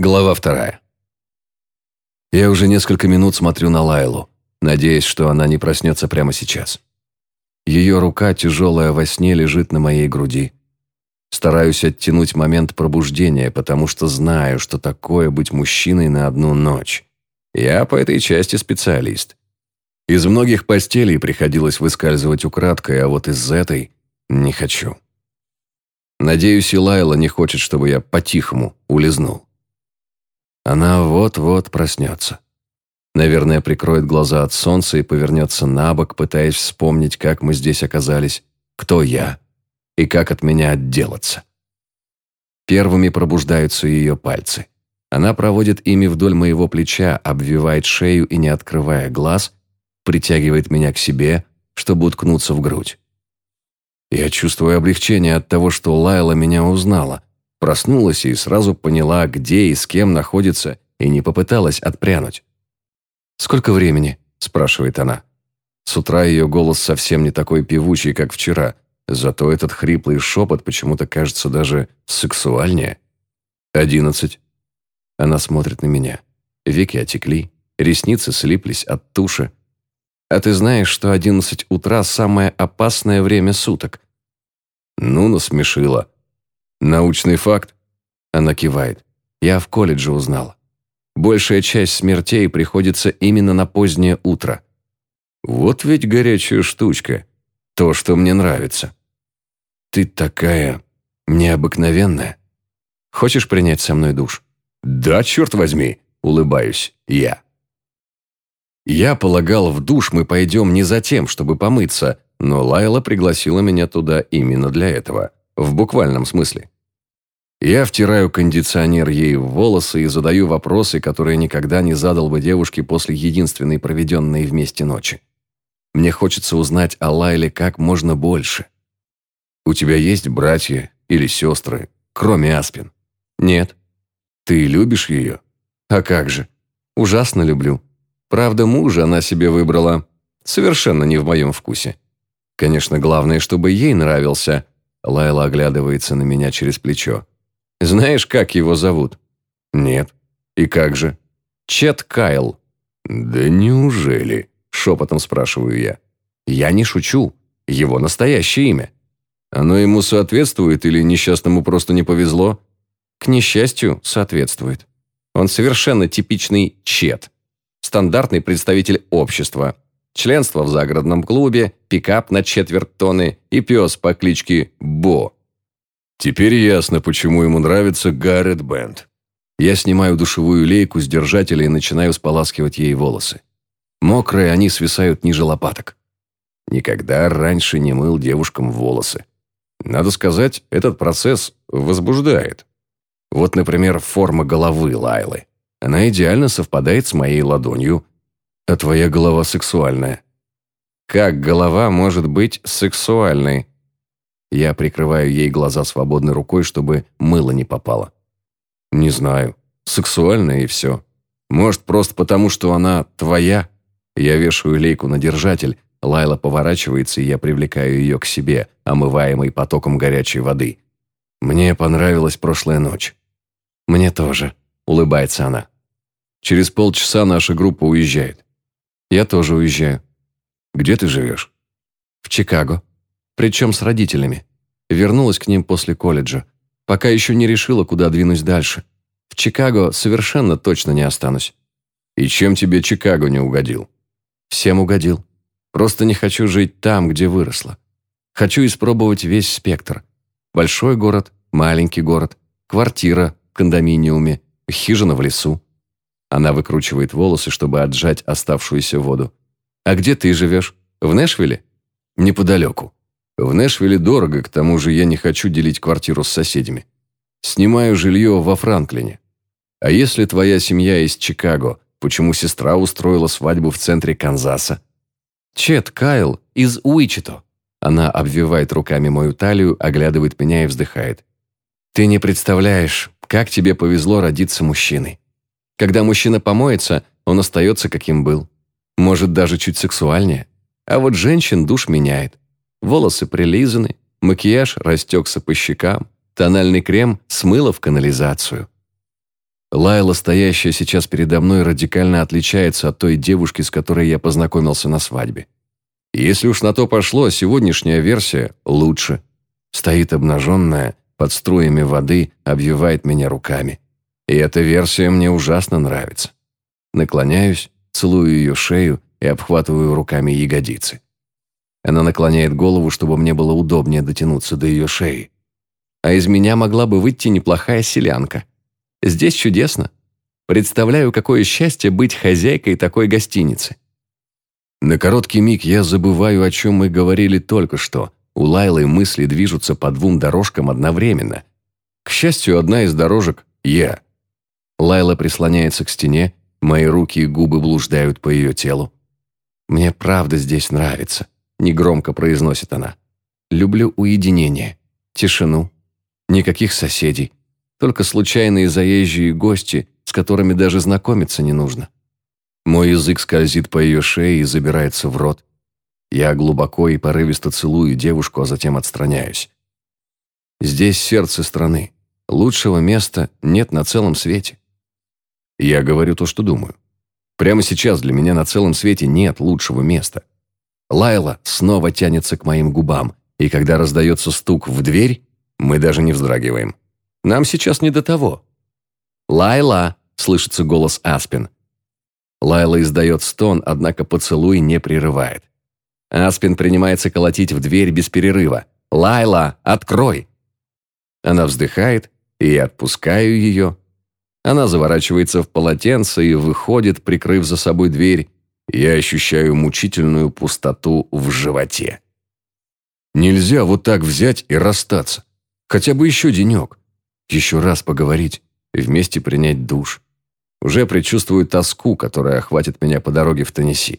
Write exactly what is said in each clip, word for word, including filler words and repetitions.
Глава вторая. Я уже несколько минут смотрю на Лайлу, надеясь, что она не проснется прямо сейчас. Ее рука, тяжелая во сне, лежит на моей груди. Стараюсь оттянуть момент пробуждения, потому что знаю, что такое быть мужчиной на одну ночь. Я по этой части специалист. Из многих постелей приходилось выскальзывать украдкой, а вот из этой не хочу. Надеюсь, и Лайла не хочет, чтобы я по-тихому улизнул. Она вот-вот проснется. Наверное, прикроет глаза от солнца и повернется на бок, пытаясь вспомнить, как мы здесь оказались, кто я и как от меня отделаться. Первыми пробуждаются ее пальцы. Она проводит ими вдоль моего плеча, обвивает шею и, не открывая глаз, притягивает меня к себе, чтобы уткнуться в грудь. Я чувствую облегчение от того, что Лайла меня узнала, проснулась и сразу поняла, где и с кем находится, и не попыталась отпрянуть. «Сколько времени?» – спрашивает она. С утра ее голос совсем не такой певучий, как вчера, зато этот хриплый шепот почему-то кажется даже сексуальнее. «Одиннадцать». Она смотрит на меня. Веки отекли, ресницы слиплись от туши. «А ты знаешь, что одиннадцать утра – самое опасное время суток?» «Ну, насмешила. Научный факт?» Она кивает. «Я в колледже узнала. Большая часть смертей приходится именно на позднее утро. Вот ведь горячая штучка. То, что мне нравится. Ты такая необыкновенная. Хочешь принять со мной душ?» «Да, черт возьми!» – улыбаюсь я. Я полагал, в душ мы пойдем не за тем, чтобы помыться, но Лайла пригласила меня туда именно для этого, в буквальном смысле. Я втираю кондиционер ей в волосы и задаю вопросы, которые никогда не задал бы девушке после единственной проведенной вместе ночи. Мне хочется узнать о Лайле как можно больше. «У тебя есть братья или сестры, кроме Аспин?» «Нет». «Ты любишь ее?» «А как же? Ужасно люблю. Правда, мужа она себе выбрала совершенно не в моем вкусе. Конечно, главное, чтобы ей нравился». Лайла оглядывается на меня через плечо. «Знаешь, как его зовут?» «Нет». «И как же?» «Чет Кайл». «Да неужели?» – шепотом спрашиваю я. «Я не шучу. Его настоящее имя. Оно ему соответствует или несчастному просто не повезло?» «К несчастью, соответствует. Он совершенно типичный Чет. Стандартный представитель общества. Членство в загородном клубе, пикап на четверть тонны и пес по кличке Бо». Теперь ясно, почему ему нравится Гаррет Бенд. Я снимаю душевую лейку с держателя и начинаю споласкивать ей волосы. Мокрые они свисают ниже лопаток. Никогда раньше не мыл девушкам волосы. Надо сказать, этот процесс возбуждает. Вот, например, форма головы Лайлы. Она идеально совпадает с моей ладонью, а твоя голова сексуальная. Как голова может быть сексуальной? Я прикрываю ей глаза свободной рукой, чтобы мыло не попало. Не знаю. Сексуальная и все. Может, просто потому, что она твоя? Я вешаю лейку на держатель, Лайла поворачивается, и я привлекаю ее к себе, омываемой потоком горячей воды. Мне понравилась прошлая ночь. Мне тоже, улыбается она. Через полчаса наша группа уезжает. Я тоже уезжаю. Где ты живешь? В Чикаго. Причем с родителями. Вернулась к ним после колледжа. Пока еще не решила, куда двинусь дальше. В Чикаго совершенно точно не останусь. И чем тебе Чикаго не угодил? Всем угодил. Просто не хочу жить там, где выросла. Хочу испробовать весь спектр. Большой город, маленький город, квартира в кондоминиуме, хижина в лесу. Она выкручивает волосы, чтобы отжать оставшуюся воду. А где ты живешь? В Нэшвилле? Неподалеку. В Нэшвилле дорого, к тому же я не хочу делить квартиру с соседями. Снимаю жилье во Франклине. А если твоя семья из Чикаго, почему сестра устроила свадьбу в центре Канзаса? Чет Кайл из Уичито. Она обвивает руками мою талию, оглядывает меня и вздыхает. Ты не представляешь, как тебе повезло родиться мужчиной. Когда мужчина помоется, он остается каким был. Может, даже чуть сексуальнее. А вот женщин душ меняет. Волосы прилизаны, макияж растекся по щекам, тональный крем смыло в канализацию. Лайла, стоящая сейчас передо мной, радикально отличается от той девушки, с которой я познакомился на свадьбе. И если уж на то пошло, сегодняшняя версия лучше. Стоит обнаженная, под струями воды, обвивает меня руками. И эта версия мне ужасно нравится. Наклоняюсь, целую ее шею и обхватываю руками ягодицы. Она наклоняет голову, чтобы мне было удобнее дотянуться до ее шеи. А из меня могла бы выйти неплохая селянка. Здесь чудесно. Представляю, какое счастье быть хозяйкой такой гостиницы. На короткий миг я забываю, о чем мы говорили только что. У Лайлы мысли движутся по двум дорожкам одновременно. К счастью, одна из дорожек – я. Лайла прислоняется к стене, мои руки и губы блуждают по ее телу. «Мне правда здесь нравится», – негромко произносит она. «Люблю уединение, тишину, никаких соседей, только случайные заезжие гости, с которыми даже знакомиться не нужно». Мой язык скользит по ее шее и забирается в рот. Я глубоко и порывисто целую девушку, а затем отстраняюсь. Здесь сердце страны. Лучшего места нет на целом свете. Я говорю то, что думаю. Прямо сейчас для меня на целом свете нет лучшего места. Лайла снова тянется к моим губам, и когда раздается стук в дверь, мы даже не вздрагиваем. Нам сейчас не до того. «Лайла!» – слышится голос Аспин. Лайла издает стон, однако поцелуй не прерывает. Аспин принимается колотить в дверь без перерыва. «Лайла, открой!» Она вздыхает, и я отпускаю ее. Она заворачивается в полотенце и выходит, прикрыв за собой дверь. Я ощущаю мучительную пустоту в животе. Нельзя вот так взять и расстаться. Хотя бы еще денек. Еще раз поговорить, вместе принять душ. Уже предчувствую тоску, которая охватит меня по дороге в Теннесси.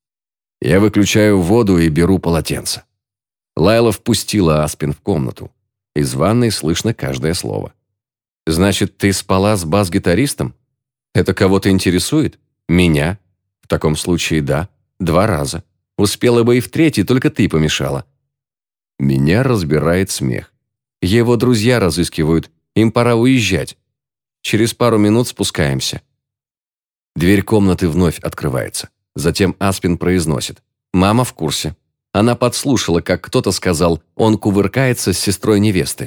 Я выключаю воду и беру полотенце. Лайла впустила Аспин в комнату. Из ванной слышно каждое слово. «Значит, ты спала с бас-гитаристом? Это кого-то интересует? Меня? В таком случае да, два раза. Успела бы и в третий, только ты помешала». Меня разбирает смех. Его друзья разыскивают, им пора уезжать. Через пару минут спускаемся. Дверь комнаты вновь открывается. Затем Аспин произносит: «Мама в курсе». Она подслушала, как кто-то сказал, он кувыркается с сестрой невесты.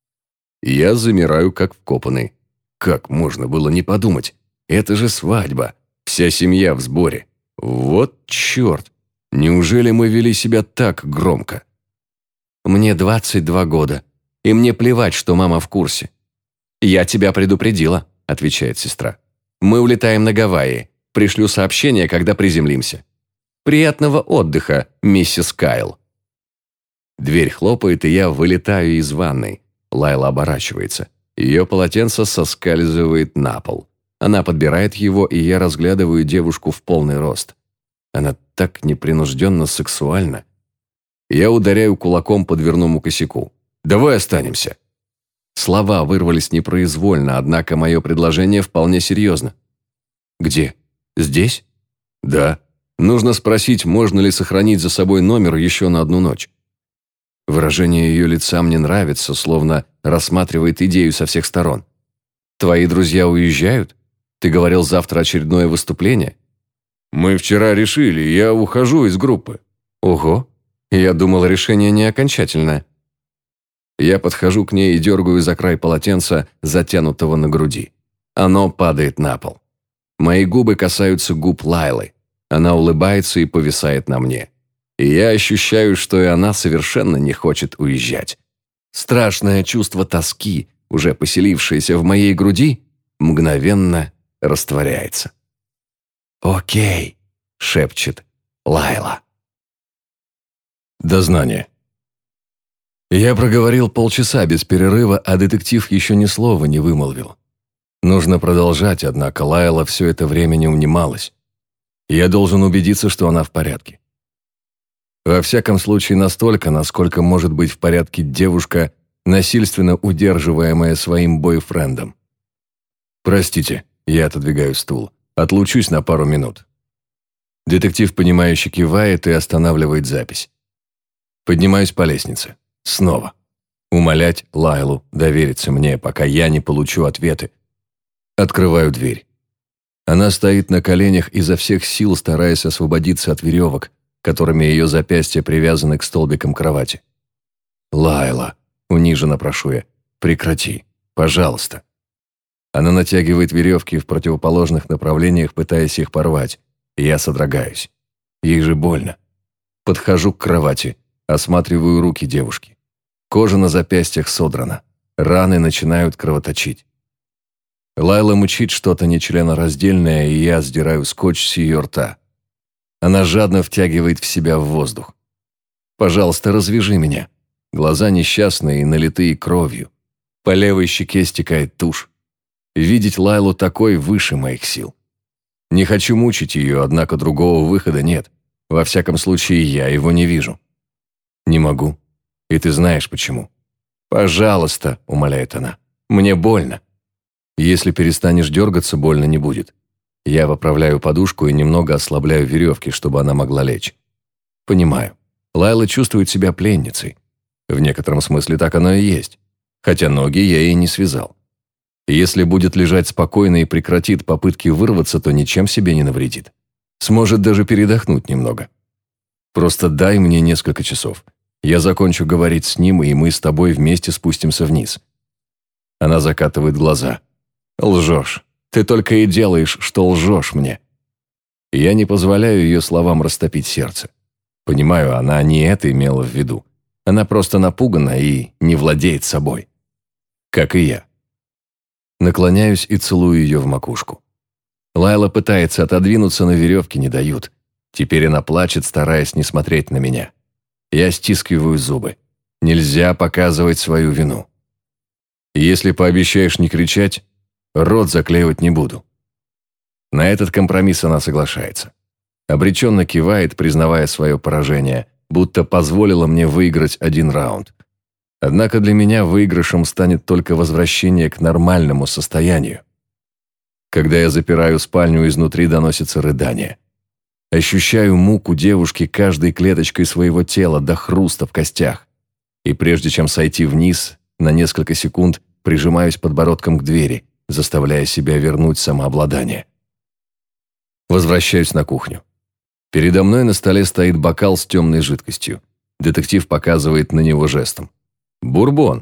Я замираю, как вкопанный. Как можно было не подумать? Это же свадьба. Вся семья в сборе. Вот черт. Неужели мы вели себя так громко? Мне двадцать два года, и мне плевать, что мама в курсе. «Я тебя предупредила», — отвечает сестра. «Мы улетаем на Гавайи. Пришлю сообщение, когда приземлимся. Приятного отдыха, миссис Кайл». Дверь хлопает, и я вылетаю из ванной. Лайла оборачивается. Ее полотенце соскальзывает на пол. Она подбирает его, и я разглядываю девушку в полный рост. Она так непринужденно сексуальна. Я ударяю кулаком по дверному косяку. «Давай останемся». Слова вырвались непроизвольно, однако мое предложение вполне серьезно. «Где? Здесь?» «Да. Нужно спросить, можно ли сохранить за собой номер еще на одну ночь». Выражение ее лица мне нравится, словно рассматривает идею со всех сторон. «Твои друзья уезжают? Ты говорил, завтра очередное выступление?» «Мы вчера решили, я ухожу из группы». «Ого, я думал, решение не окончательное». Я подхожу к ней и дергаю за край полотенца, затянутого на груди. Оно падает на пол. Мои губы касаются губ Лайлы. Она улыбается и повисает на мне. И я ощущаю, что и она совершенно не хочет уезжать. Страшное чувство тоски, уже поселившееся в моей груди, мгновенно растворяется. «Окей», — шепчет Лайла. Дознание. Я проговорил полчаса без перерыва, а детектив еще ни слова не вымолвил. Нужно продолжать, однако Лайла все это время не унималась. Я должен убедиться, что она в порядке. Во всяком случае, настолько, насколько может быть в порядке девушка, насильственно удерживаемая своим бойфрендом. «Простите», — я отодвигаю стул, — «отлучусь на пару минут». Детектив, понимающе кивает и останавливает запись. Поднимаюсь по лестнице. Снова. Умолять Лайлу довериться мне, пока я не получу ответы. Открываю дверь. Она стоит на коленях изо всех сил, стараясь освободиться от веревок, которыми ее запястья привязаны к столбикам кровати. «Лайла», — униженно прошу я, — «прекрати, пожалуйста». Она натягивает веревки в противоположных направлениях, пытаясь их порвать, и я содрогаюсь. Ей же больно. Подхожу к кровати, осматриваю руки девушки. Кожа на запястьях содрана, раны начинают кровоточить. Лайла мучит что-то нечленораздельное, и я сдираю скотч с ее рта. Она жадно втягивает в себя воздух. «Пожалуйста, развяжи меня». Глаза несчастные и налитые кровью. По левой щеке стекает тушь. Видеть Лайлу такой выше моих сил. Не хочу мучить ее, однако другого выхода нет. Во всяком случае, я его не вижу. Не могу. И ты знаешь почему. «Пожалуйста», — умоляет она, — «мне больно». Если перестанешь дергаться, больно не будет. Я поправляю подушку и немного ослабляю веревки, чтобы она могла лечь. Понимаю. Лайла чувствует себя пленницей. В некотором смысле так оно и есть. Хотя ноги я ей не связал. Если будет лежать спокойно и прекратит попытки вырваться, то ничем себе не навредит. Сможет даже передохнуть немного. Просто дай мне несколько часов. Я закончу говорить с ним, и мы с тобой вместе спустимся вниз. Она закатывает глаза. Лжешь. Ты только и делаешь, что лжешь мне. Я не позволяю ее словам растопить сердце. Понимаю, она не это имела в виду. Она просто напугана и не владеет собой. Как и я. Наклоняюсь и целую ее в макушку. Лайла пытается отодвинуться, но веревки не дают. Теперь она плачет, стараясь не смотреть на меня. Я стискиваю зубы. Нельзя показывать свою вину. Если пообещаешь не кричать, рот заклеивать не буду. На этот компромисс она соглашается. Обреченно кивает, признавая свое поражение, будто позволила мне выиграть один раунд. Однако для меня выигрышем станет только возвращение к нормальному состоянию. Когда я запираю спальню, изнутри доносится рыдание. Ощущаю муку девушки каждой клеточкой своего тела до хруста в костях. И прежде чем сойти вниз, на несколько секунд прижимаюсь подбородком к двери, заставляя себя вернуть самообладание. Возвращаюсь на кухню. Передо мной на столе стоит бокал с темной жидкостью. Детектив показывает на него жестом. «Бурбон».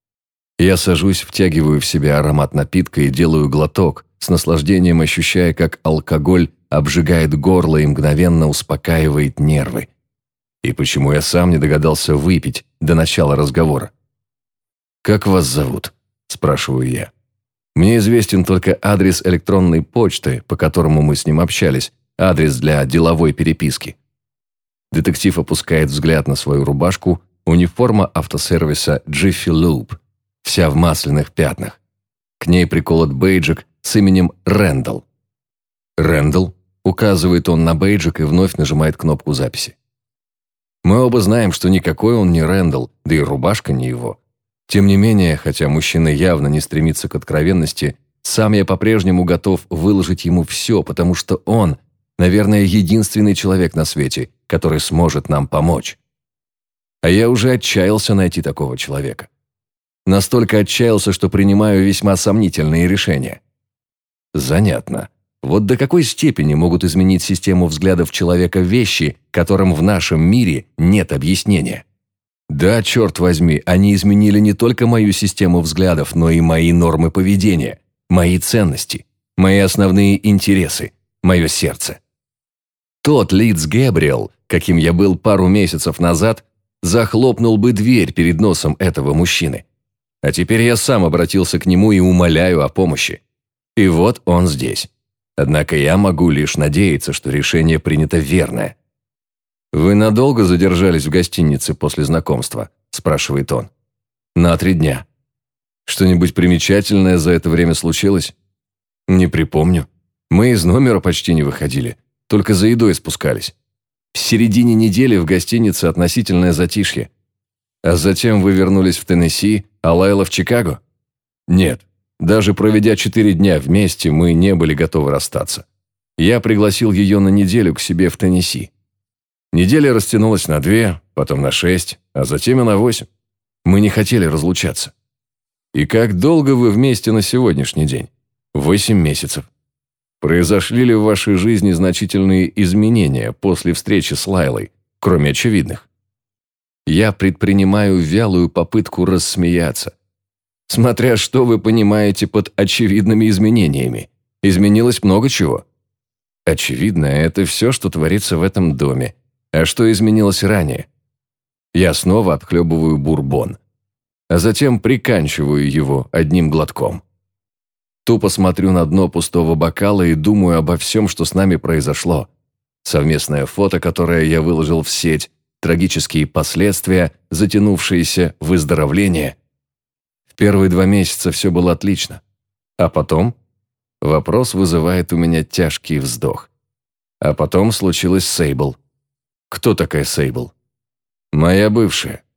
Я сажусь, втягиваю в себя аромат напитка и делаю глоток, с наслаждением ощущая, как алкоголь обжигает горло и мгновенно успокаивает нервы. И почему я сам не догадался выпить до начала разговора? «Как вас зовут?» – спрашиваю я. Мне известен только адрес электронной почты, по которому мы с ним общались, адрес для деловой переписки. Детектив опускает взгляд на свою рубашку, униформа автосервиса Jiffy Lube, вся в масляных пятнах. К ней приколот бейджик с именем Рэндалл. «Рэндалл?» – указывает он на бейджик и вновь нажимает кнопку записи. Мы оба знаем, что никакой он не Рэндалл, да и рубашка не его. Тем не менее, хотя мужчина явно не стремится к откровенности, сам я по-прежнему готов выложить ему все, потому что он, наверное, единственный человек на свете, который сможет нам помочь. А я уже отчаялся найти такого человека. Настолько отчаялся, что принимаю весьма сомнительные решения. Занятно. Вот до какой степени могут изменить систему взглядов человека вещи, которым в нашем мире нет объяснения? Да, черт возьми, они изменили не только мою систему взглядов, но и мои нормы поведения, мои ценности, мои основные интересы, мое сердце. Тот Лидс Гэбриэл, каким я был пару месяцев назад, захлопнул бы дверь перед носом этого мужчины. А теперь я сам обратился к нему и умоляю о помощи. И вот он здесь. Однако я могу лишь надеяться, что решение принято верное. «Вы надолго задержались в гостинице после знакомства?» – спрашивает он. «На три дня. Что-нибудь примечательное за это время случилось?» «Не припомню. Мы из номера почти не выходили, только за едой спускались. В середине недели в гостинице относительное затишье. А затем вы вернулись в Теннесси, а Лайла в Чикаго?» «Нет. Даже проведя четыре дня вместе, мы не были готовы расстаться. Я пригласил ее на неделю к себе в Теннесси. Неделя растянулась на две, потом на шесть, а затем и на восемь. Мы не хотели разлучаться. И как долго вы вместе на сегодняшний день? Восемь месяцев. Произошли ли в вашей жизни значительные изменения после встречи с Лайлой, кроме очевидных? Я предпринимаю вялую попытку рассмеяться. Смотря что вы понимаете под очевидными изменениями. Изменилось много чего. Очевидно, это все, что творится в этом доме. А что изменилось ранее? Я снова отхлебываю бурбон, а затем приканчиваю его одним глотком. Тупо смотрю на дно пустого бокала и думаю обо всем, что с нами произошло. Совместное фото, которое я выложил в сеть, трагические последствия, затянувшиеся выздоровление. В первые два месяца все было отлично. А потом? Вопрос вызывает у меня тяжкий вздох. А потом случилось Сейбл. Кто такая Сейбл? Моя бывшая.